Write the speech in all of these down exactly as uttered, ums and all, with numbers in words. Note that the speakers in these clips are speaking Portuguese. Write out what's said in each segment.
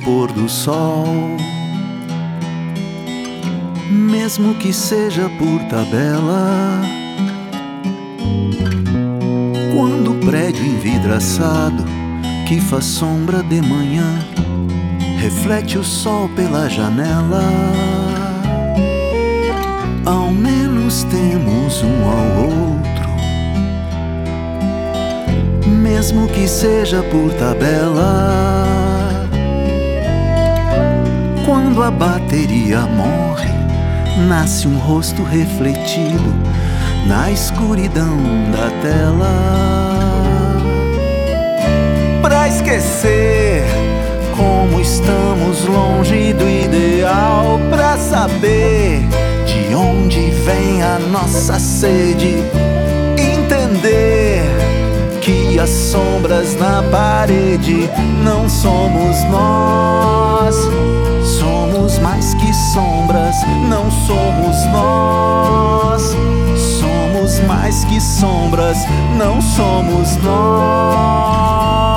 pôr do sol. Mesmo que seja por tabela, quando o prédio envidraçado que faz sombra de manhã reflete o sol pela janela, ao menos temos um ao outro. Mesmo que seja por tabela, quando a bateria morre, nasce um rosto refletido na escuridão da tela. Pra esquecer como estamos longe do ideal, pra saber de onde vem a nossa sede, entender que as sombras na parede não somos nós. Somos mais que sombras, não somos nós. Somos mais que sombras, não somos nós.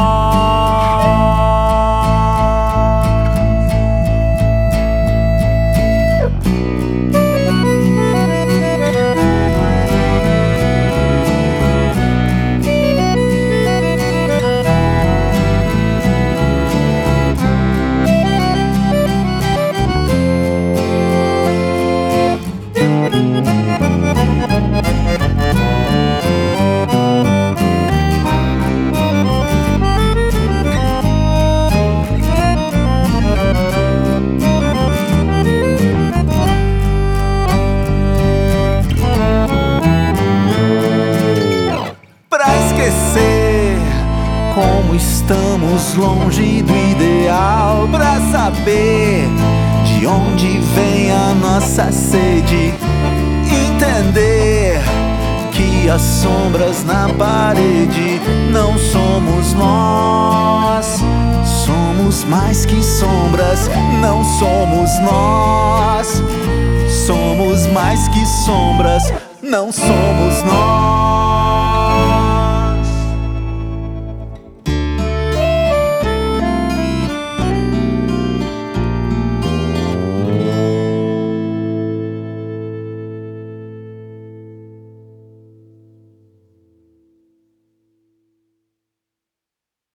Como estamos longe do ideal, pra saber de onde vem a nossa sede, entender que as sombras na parede não somos nós. Somos mais que sombras, não somos nós. Somos mais que sombras, não somos nós.